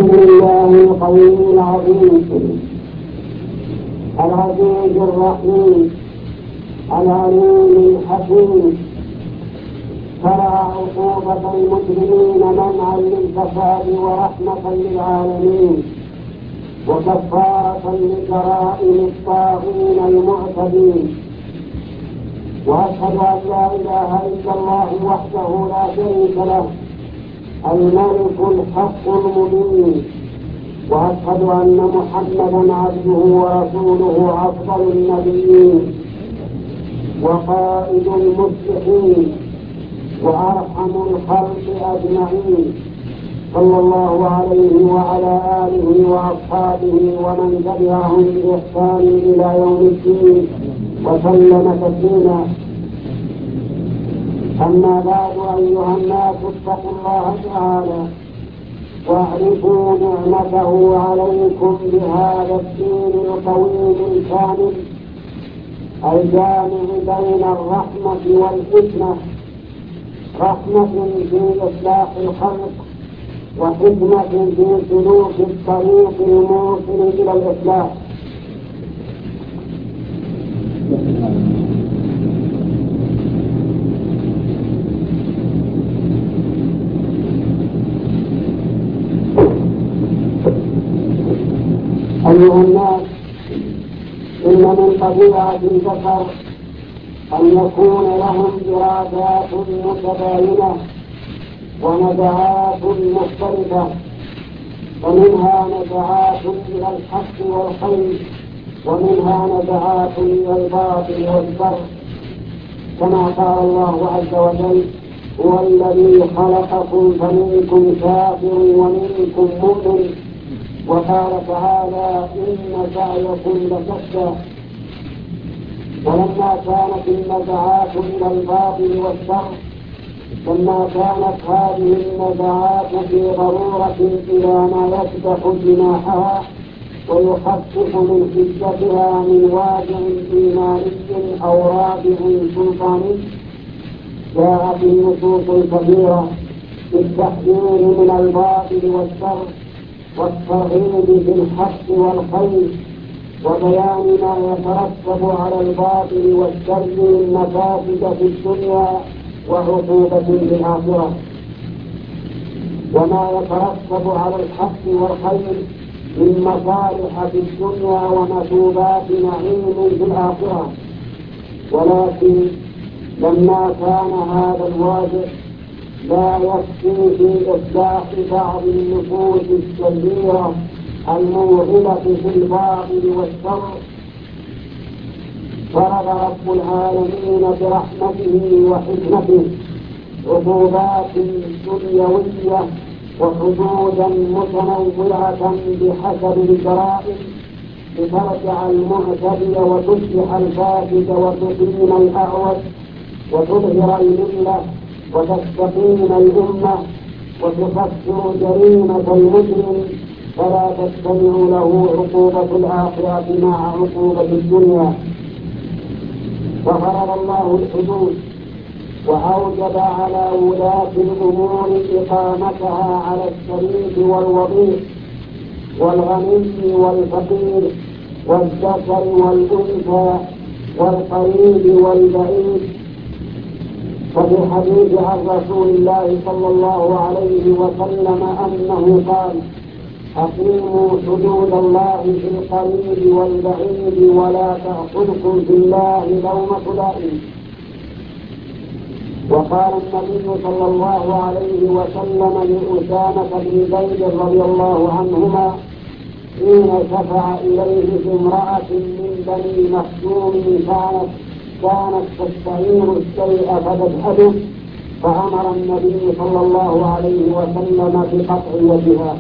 الحمد لله القوي العظيم العزيز الرحيم العليم الحكيم، شرع عقوبة المجرمين منعا للفساد ورحمة للعالمين وكفارة لجرائم الطاغين المعتدين. وأشهد أن لا إله إلا الله وحده لا شريك له الملك الحق المبين، وأشهد أن محمدا عبده ورسوله أفضل النبيين وقائد المصلحين وأرحم الخلق أجمعين، صلى الله عليه وعلى آله وأصحابه ومن تبعهم بإحسان إلى يوم الدين وسلم تسليما. أما بعد، أيها الناس اتقوا الله تعالى واعرفوا نعمته عليكم بهذا الدين القويم الكامل الجامع بين الرحمة والحكمة، رحمة في إصلاح الخلق وحكمة في سلوك الطريق الموصل إلى الإصلاح. أيها الناس، إن من طبيعة البشر أن يكون لهم إرادات متباينة ونزعات مختلفة، ومنها نزعات إلى الحق والخير ومنها نزعات إلى الباطل والشر، كما قال الله عز وجل: هو الذي خلقكم فمنكم كافر ومنكم مؤمن. وقال تعالى: إن سعيكم لشتى. ولما كانت النزعات إلى الباطل والشر، لما كانت هذه النزعات في ضرورة إلى ما يفتح جناحها ويخفف من حدتها من واجع إيماني أو رادع سلطاني، جاءت النصوص الكثيرة بالتحذير من الباطل والشر والترغيب في الحق والخير وبيان ما يترتب على الباطل والشر من مفاسد في الدنيا وعقوبة في الآخرة، وما يترتب على الحق والخير من مصالح في الدنيا ومثوبات نعيم في الآخرة. ولكن لما كان هذا الواجب لا يكفي في إصلاح بعض النفوس الشريرة الموغلة في الباطل والشر، فرض رب العالمين برحمته وحكمته عقوبات دنيوية وحدودا متنوعة بحسب الجرائم لترجع المعتدي وتصلح الفاسد وتقيم الأعوج وتظهر الملة وتستقيم الأمة وتكفر جريمة المجرم، فلا تجتمع له عقوبة الآخرة مع عقوبة الدنيا. وفرض الله الحدود وأوجب على ولاة الأمور إقامتها على الشريف والوضيع والغني والفقير والذكر والأنثى والقريب والبعيد. ففي الحديث عن رسول الله صلى الله عليه وسلم أنه قال: أقيموا حدود الله في القريب والبعيد ولا تأخذكم في الله لومة لائم. وقال النبي صلى الله عليه وسلم لأسامة بن زيد رضي الله عنهما حين شفع إليه امرأة من بني مخزوم كانت تستعين الشيء فتجهده، فأمر النبي صلى الله عليه وسلم بقطع يدها،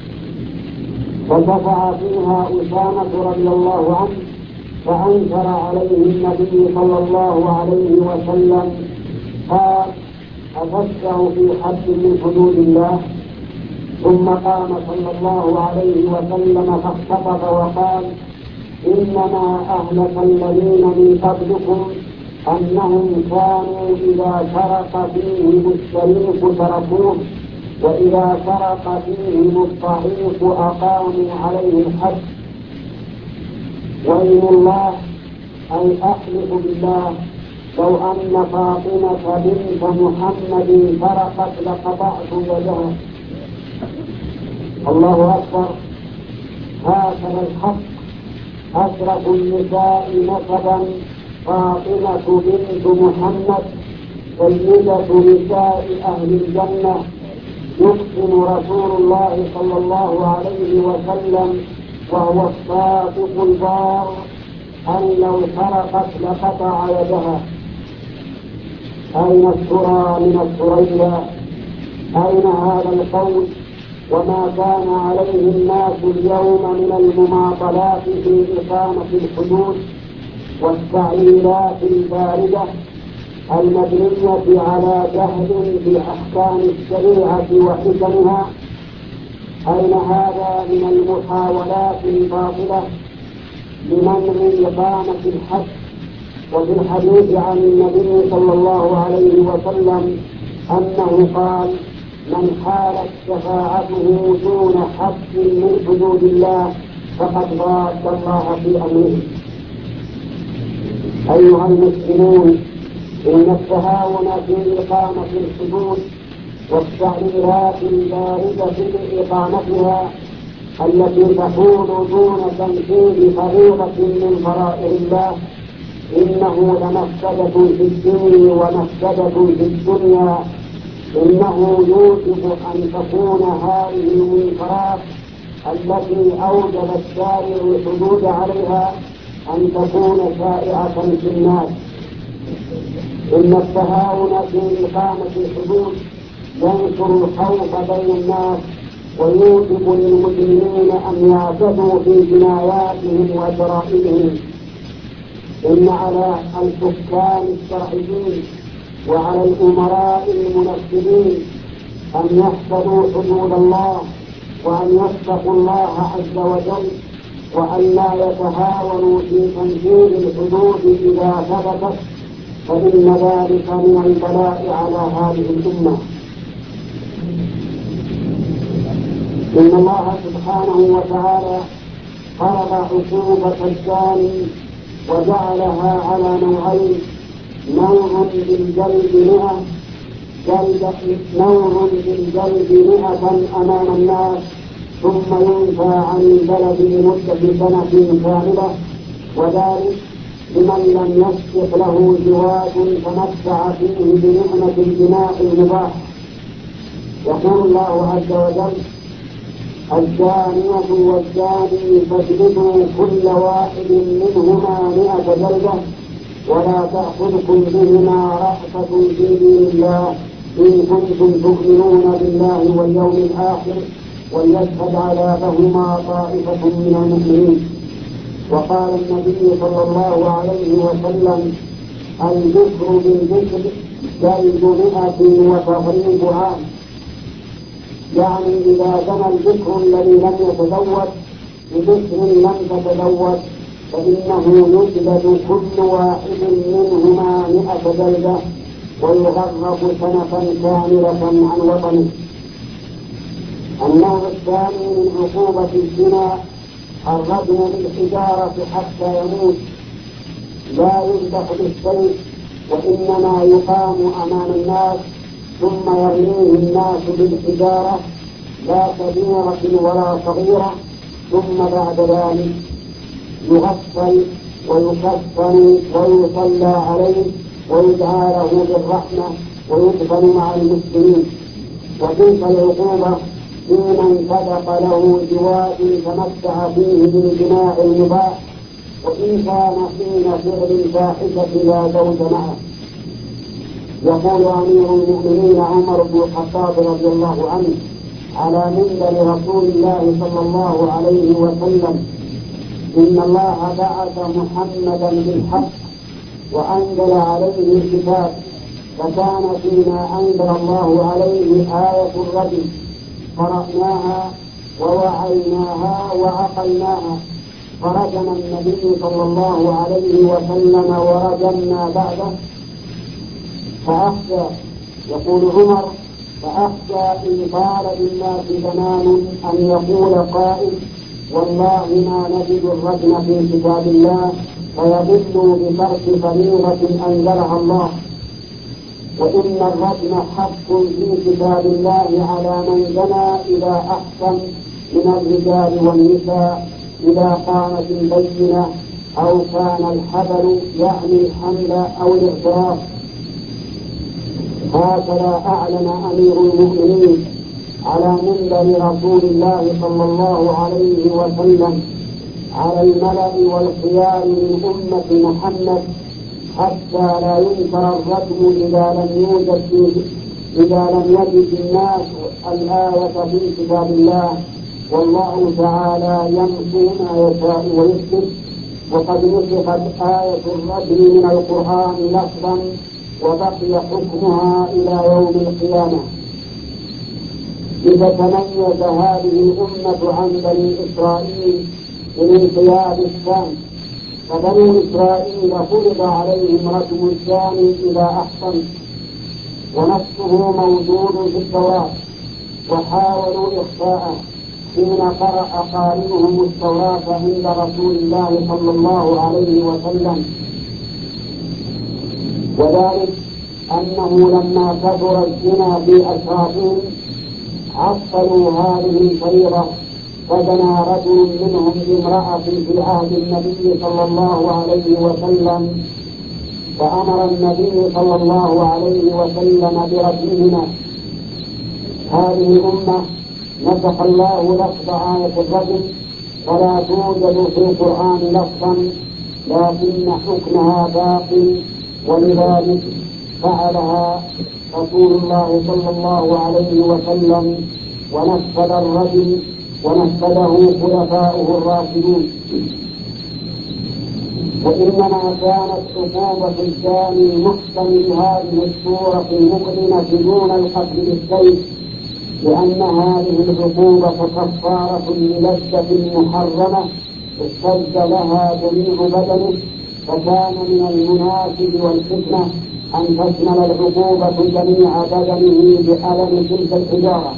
فشفع فيها أسامة رضي الله عنه، فأنكر عليه النبي صلى الله عليه وسلم، قال: أتشفع في حد من حدود الله؟ ثم قام صلى الله عليه وسلم فاختطف وقال: إنما أهلك الذين من قبلكم أنهم كانوا إذا سرق فيهم الشريف تركوه وإذا سرق فيهم الضعيف أقاموا عليه الحد. وإن الله أي أحلف بالله لو أن فاطمة بنت محمد سرقت لقطعت يدها. الله أكبر. هكذا الحق. أشرف النساء نسبا فاطمة بنت محمد سيدة نساء أهل الجنة. يقسم رسول الله صلى الله عليه وسلم وهو الصادق البار أن لو سرقت لقطع يدها. أين السرى من الثريا؟ أين هذا القول وما كان عليه الناس اليوم من المماطلات في إقامة الحدود والتعليلات الباردة المبنية على جهل بأحكام الشريعة وحكمها؟ أين هذا من المحاولات الباطلة لمنع إقامة الحد؟ وفي الحديث عن النبي صلى الله عليه وسلم أنه قال: من حالت شفاعته دون حد من حدود الله فقد ضاد الله في أمره. أيها المسلمون، إن التهاون في إقامة الحدود والتعليلات الباردة بإقامتها التي تحول دون تنفيذ فريضة من فرائض الله إنه لمفسدة في الدين ومفسدة في الدنيا. إنه يوجب أن تكون هذه المنكرات التي أوجب الشارع الحدود عليها أن تكون شائعة في الناس. إن التهاون في إقامة الحدود ينشر الخوف بين الناس ويوجب للمسلمين أن يعتدوا في جناياتهم وجرائمهم. إن على الحكام الشرعيين وعلى الأمراء المنفذين أن يحفظوا حدود الله وأن يتقوا الله عز وجل وأن لا يتهاونوا في تنفيذ الحدود إذا ثبتت، فإن ذلك من البلاء على هذه الأمة. إن الله سبحانه وتعالى فرض عقوبة الزاني وجعلها على نوعين: نوع بالجلد 100 أمام الناس ثم ينفى عن البلد لمدة سنة كاملة، وذلك لمن لم يسبق له زواج تمتع فيه بنعمة الجماع المباح. يقول الله عز وجل: الزانية والزاني فاجلدوا كل واحد منهما 100 جلدة ولا تأخذكم بهما رأفة في دين الله إن كنتم تؤمنون بالله واليوم الآخر وليشهد عذابهما طائفة من المؤمنين. وقال النبي صلى الله عليه وسلم: الذكر بالذكر جلد 100 وتغريب عام. يعني إذا زنى الذكر الذي لم يتزوج بذكر لم تتزوج فإنه يجلد كل واحد منهما 100 جلدة ويغرب سنة كاملة عن وطنه. النوع الثاني من عقوبة الزنا الرجم بالحجارة حتى يموت، لا يذبح بالسيف وإنما يقام أمام الناس ثم يرميه الناس بالحجارة، لا كبيرة ولا صغيرة، ثم بعد ذلك يغسل ويكفن ويصلى عليه ويدعى له بالرحمة ويدفن مع المسلمين. وتلك العقوبة لمن صدق له زواج تمتع فيه بالجماع المباح وإن كان حين فعل الفاحشة لا زوج معه. يقول أمير المؤمنين عمر بن الخطاب رضي الله عنه على منبر رسول الله صلى الله عليه وسلم: إن الله بعث محمدا بالحق وأنزل عليه الكتاب، فكان فيما أنزل الله عليه آية الرجم قرأناها ووعيناها وعقلناها، فرجم النبي صلى الله عليه وسلم ورجمنا بعده فأخشى. يقول عمر: فأخشى إن طال بالناس زمان أن يقول قائل والله ما نجد الرجم في كتاب الله فيضل بترك فريضة أنزلها الله، وإن الرجم حق في كتاب الله على من زنى إذا أحسن من الرجال والنساء إذا قامت البينة أو كان الحبل يعني الحمل أو الاعتراف. هكذا أعلن أمير المؤمنين على منبر رسول الله صلى الله عليه وسلم على الملأ والخيار من أمة محمد حتى لا ينكر الرجم إذا لم يجد الناس الآية في كتاب الله، والله تعالى يمحو ما يشاء ويثبت، وقد نسخت آية الرجم من القرآن لفظا وبقي حكمها إلى يوم القيامة. إذا تميز هذه الأمة عن بني إسرائيل بالانقياد الثاني، فبنو إسرائيل فرض عليهم رجم الزاني إذا أحسن، ونفسه موجود في التوراة، وحاولوا إخفاءه حين قرأ قارئهم التوراة عند رسول الله صلى الله عليه وسلم، وذلك أنه لما كثر الزنا في أشرافهم عطلوا هذه الفريضة، فزنى رجل منهم بامرأة في عهد النبي صلى الله عليه وسلم، فأمر النبي صلى الله عليه وسلم برجمهما. هذه الأمة نسخ الله لفظ آية الرجم، ولا توجد في القرآن لفظا، لكن حكمها باق، ولذلك فعلها رسول الله صلى الله عليه وسلم ونفذ الرجم ونفذه خلفاؤه الراشدون. وإنما كانت عقوبة الزاني المحسن بهذه الصورة المؤلمة دون القتل بالسيف، لأن هذه العقوبة كفارة للذة محرمة اشتد لها جميع بدنه، فكان من المناسب والحكمة أن تشمل العقوبة جميع بدنه بألم تلك الحجارة.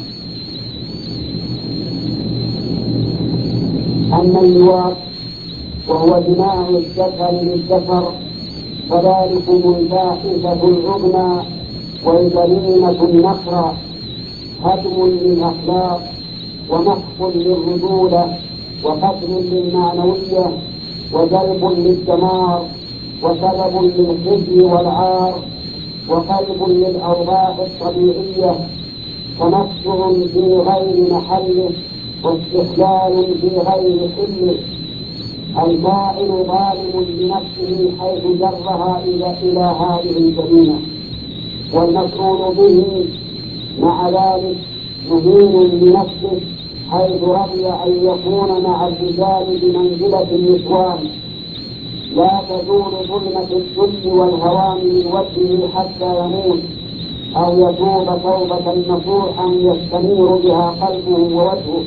أما اللواط وهو جماع الذكر للذكر فذلكم الفاحشة العظمى والجريمة النقرة، هدم للأخلاق ومحق للرجولة وقتل للمعنوية وجلب للدمار وسبب للخزي والعار وقلب للأوضاع الطبيعية تمتع في غير محله واستحلال في غير حله. الفاعل ظالم لنفسه حيث جرها إلى هذه الجريمة، والمفعول به مع ذلك مهين لنفسه حيث رضي أن يكون مع الرجال بمنزلة النسوان. لا تزول ظلمة الذل والهوان من وجهه حتى يموت أو يتوب توبة نصوحا يستنير بها قلبه ووجهه،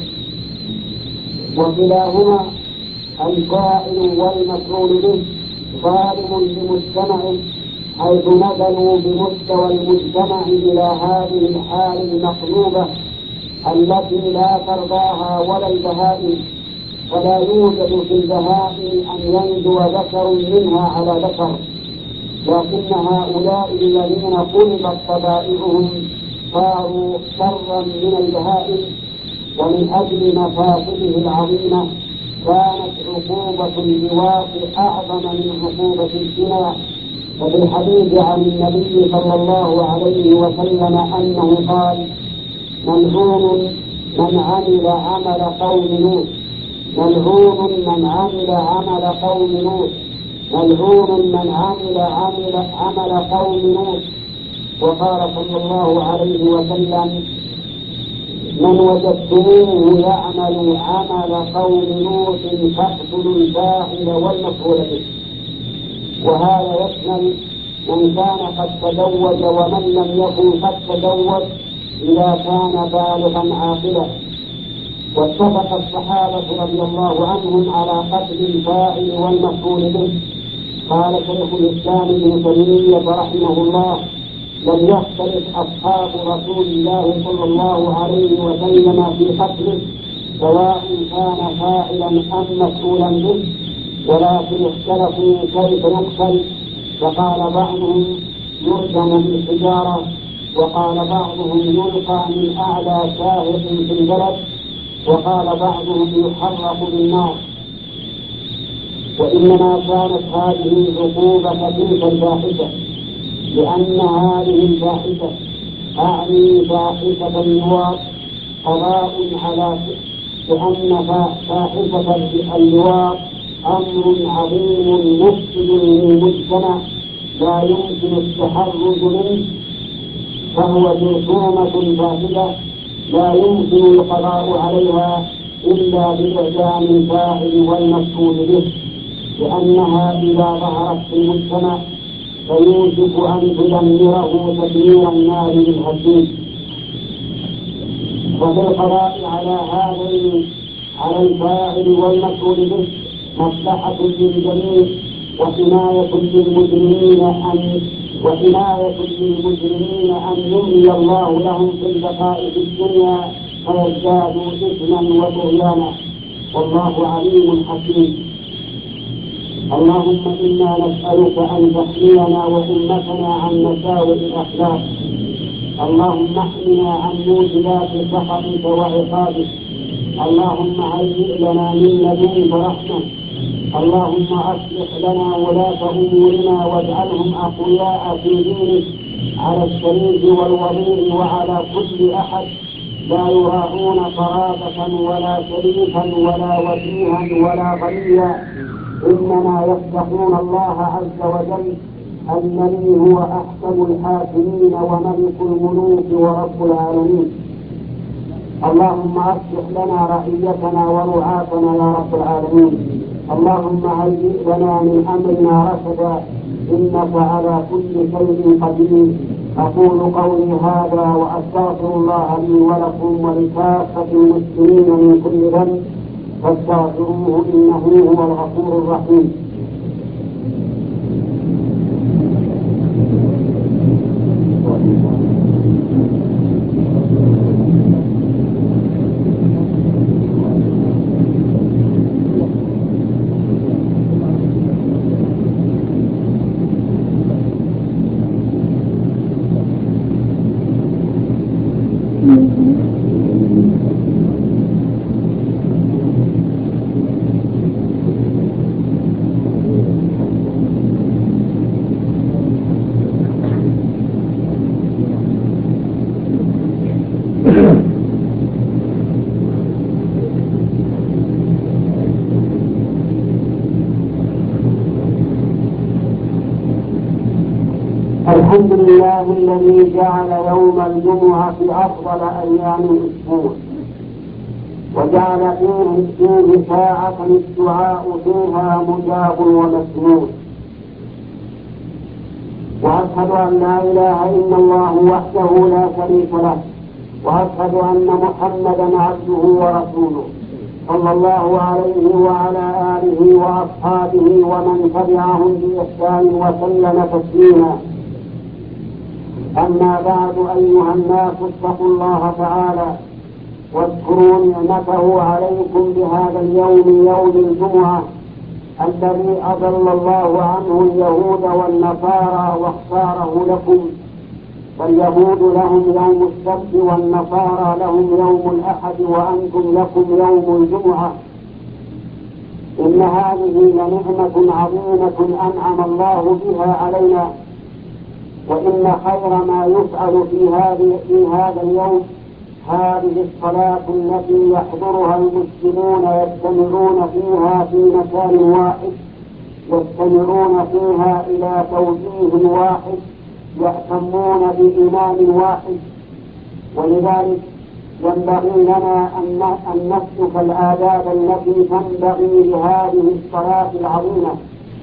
وكلاهما الفاعل والمفعول به ظالم لمجتمعه حيث نزلوا بمستوى المجتمع إلى هذه الحال المقلوبة التي لا ترضاها ولا البهائم، ولا يوجد في البهائم أن ينجو ذكر منها على ذكر، لكن هؤلاء الذين قلبت طبائعهم صاروا شرا من البهائم. ومن أجل مفاسده العظيمة كانت عقوبة اللواط أعظم من عقوبة الزنا. وفي الحديث عن النبي صلى الله عليه وسلم أنه قال: ملعون من عمل عمل قوم نوح، ملعون من عمل عمل قوم نوح، ملعون من عمل قوم نوح. وقال صلى الله عليه وسلم: من وجدتموه يعمل عمل قوم نوح فاقتلوا الفاعل والمفعول به. وهذا يشمل من كان قد تزوج ومن لم يكن قد تزوج إذا كان بالغا عاقلا. واتفق الصحابة رضي الله عنهم على قتل الفاعل والمفعول به. قال شيخ الإسلام ابن تيمية رحمه الله: لم يختلف أصحاب رسول الله صلى الله عليه وسلم في قتله سواء كان فاعلا أم مسؤولا به، ولكن اختلفوا كيف يقتل، فقال بعضهم يرجم بالحجارة، وقال بعضهم يلقى من أعلى شاهق في البلد، وقال بعضهم يحرق بالنار. وإنما كانت هذه عقوبة تلك الفاحشة، لأن هذه الفاحشة أعني فاحشة اللواط قضاء على، لأن فاحشة اللواط أمر عظيم مفسد للمجتمع لا يمكن التحرز منه، فهو جرثومة فاسدة لا يمكن القضاء عليها إلا بإعدام الفاعل والمسؤول به، لأنها إذا ظهرت في المجتمع فيوشك أن تدمره تدمير النار للهديد. وفي القضاء على الفاعل والمسؤول به مصلحة للجميع وحماية للمجرمين أن يملي الله لهم في البقاء في الدنيا فيزدادوا إثما وطغيانا، والله عليم حكيم. اللهم إنا نسألك أن تحمينا وأمتنا عن مساوئ الأخلاق، اللهم احمنا عن موجبات سخطك وعقابك، اللهم هيئ لنا من لدنك رحمة، اللهم أصلح لنا ولاة أمورنا واجعلهم أقوياء في دينك على الشريف والوضيع وعلى كل أحد لا يراعون قرابة ولا شريفا ولا وجيها ولا غنيا، إنما يتقون الله عز وجل الذي هو أحكم الحاكمين وملك الملوك ورب العالمين. اللهم أصلح لنا رعيتنا ورعاتنا يا رب العالمين، اللهم هيئ لنا من أمرنا رشدا، إنك على كل شيء قدير. أقول قولي هذا وأستغفر الله لي ولكم ولكافة المسلمين من كل ذنب فاستغفروه إنه هو الغفور الرحيم. الحمد لله الذي جعل يوم الجمعة أفضل أيام الأسبوع، وجعل فيه ساعة الدعاء فيها مجاب ومسموع، وأشهد أن لا إله إلا الله وحده لا شريك له، وأشهد أن محمدا عبده ورسوله صلى الله عليه وعلى آله وأصحابه ومن تبعهم بإحسان وسلم تسليما. أما بعد أيها الناس اتقوا الله تعالى واذكروا نعمته عليكم بهذا اليوم يوم الجمعة الذي أضل الله عنه اليهود والنصارى واختاره لكم، فاليهود لهم يوم السبت والنصارى لهم يوم الأحد وأنتم لكم يوم الجمعة. إن هذه لنعمة عظيمة أنعم الله بها علينا، وإن خير ما يفعل في هذا اليوم هذه الصلاة التي يحضرها المسلمون يجتمعون فيها في مكان واحد، يستمعون فيها إلى توجيه واحد، يهتمون بإمام واحد. ولذلك ينبغي لنا أن نسلك الآداب التي تنبغي لهذه الصلاة العظيمة.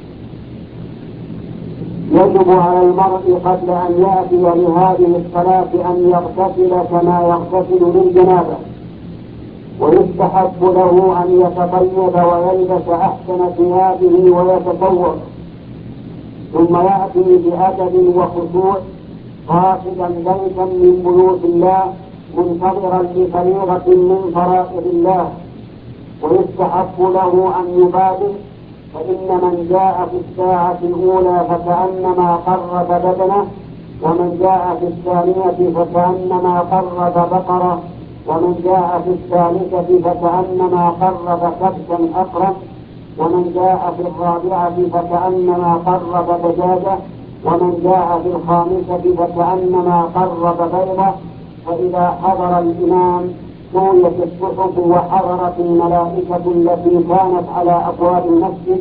يجب على المرء قبل أن يأتي لهذه الصلاة أن يغتسل كما يغتسل للجنابة، ويستحب له أن يتطيب ويلبس أحسن ثيابه ويتطوق، ثم يأتي بأدب وخشوع قاصدا بيتا من بيوت الله منتظرا لفريضة من فرائض الله، ويستحق له أن يبادر، فإن من جاء في الساعة الأولى فكأنما قرب بدنه، ومن جاء في الثانية فكأنما قرب بقرة، ومن جاء في الثالثة فكأنما قرب كبشا أقرب، ومن جاء في الرابعة فكأنما قرب دجاجة، ومن جاء في الخامسة فكأنما قرب بيضة. فإذا حضر الإمام سويت الصحف وحضرت الملائكة التي كانت على أبواب المسجد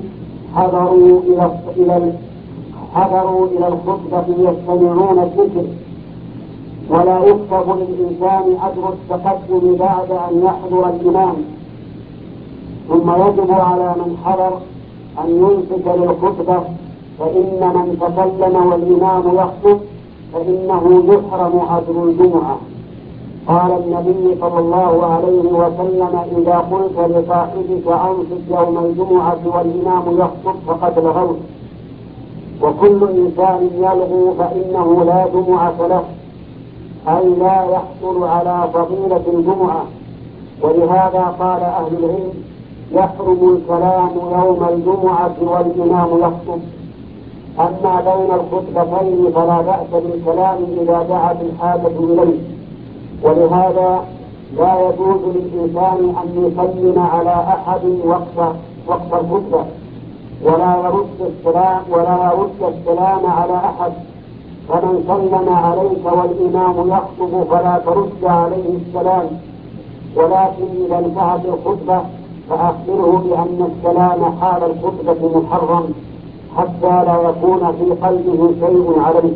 حضروا إلى الخطبة يستمعون الذكر، ولا يكتب للإنسان أجر التقدم بعد أن يحضر الإمام. ثم يجب على من حضر أن ينصت للخطبة، فإن من تكلم والإمام يخطب فإنه يحرم أجر الجمعة. قال النبي صلى الله عليه وسلم: إذا قلت لصاحبك أنصت يوم الجمعة والإمام يخطب فقد لغوت. وكل إنسان يلغو فإنه لا جمعة له، أي لا يحصل على فضيلة الجمعة. ولهذا قال أهل العلم: يحرم الكلام يوم الجمعة والإمام يخطب. أما بين الخطبتين فلا بأس بالكلام إذا دعت الحاجة إليه. ولهذا لا يجوز للإنسان أن يسلم على أحد وقت الخطبة، ولا يرد السلام على أحد. فمن سلم عليك والإمام يخطب فلا ترد عليه السلام، ولكن إذا انتهت الخطبة فأخبره بأن السلام حال الخطبة محرم، حتى لا يكون في قلبه شيء عليه.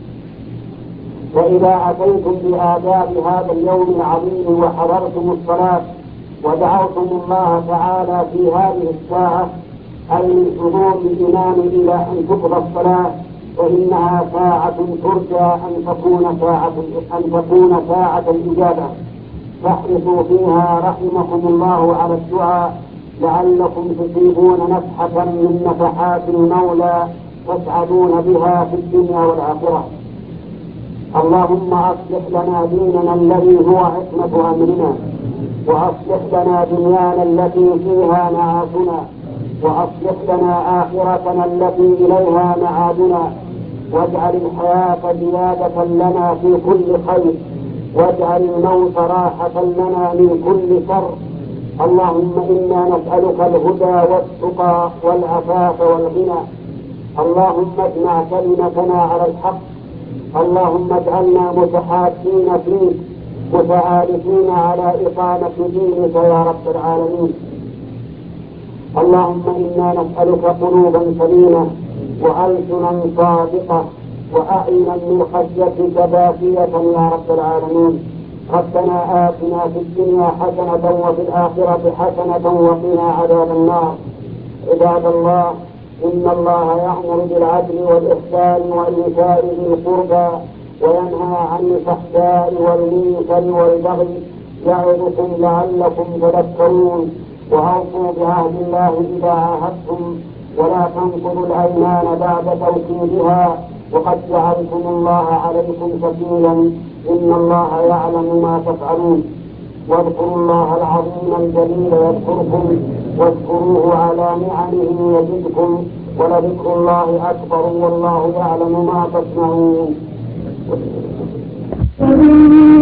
وإذا أتيتم بآداب هذا اليوم العظيم وحضرتم الصلاة ودعوتم الله تعالى في هذه الساعة، أي من حضور الإمام إلى أن تقضى الصلاة، فإنها ساعة ترجى أن تكون ساعة الإجابة، فاحرصوا فيها رحمكم الله على الدعاء، لعلكم تصيبون نفحة من نفحات المولى تسعدون بها في الدنيا والآخرة. اللهم أصلح لنا ديننا الذي هو عصمة أمرنا، وأصلح لنا دنيانا التي فيها معاشنا، وأصلح لنا آخرتنا التي إليها معادنا، واجعل الحياة زيادة لنا في كل خير، واجعل الموت راحة لنا من كل شر. اللهم إنا نسألك الهدى والتقى والعفاف والغنى. اللهم اجمع كلمتنا على الحق. اللهم اجعلنا متحابين فيك متآلفين على إقامة دينك يا رب العالمين. اللهم إنا نسألك قلوبا سليمة وألسنا صادقة وأعينا من خشيتك باكية يا رب العالمين. ربنا آتنا في الدنيا حسنة وفي الآخرة حسنة وقنا عذاب النار. عباد الله، إن الله يأمر بالعدل والإحسان وإيتاء ذي القربى وينهى عن الفحشاء والمنكر والبغي يعظكم لعلكم تذكرون. وأوفوا بعهد الله إذا عاهدتم، ولا تنقضوا الأيمان بعد توكيدها، وقد جعلتم الله عليكم كفيلا، إن الله يعلم ما تفعلون. واذكروا الله العظيم الجليل يذكركم، واذكروه على نعمه يزدكم، ولذكر الله أكبر والله يعلم ما تصنعون.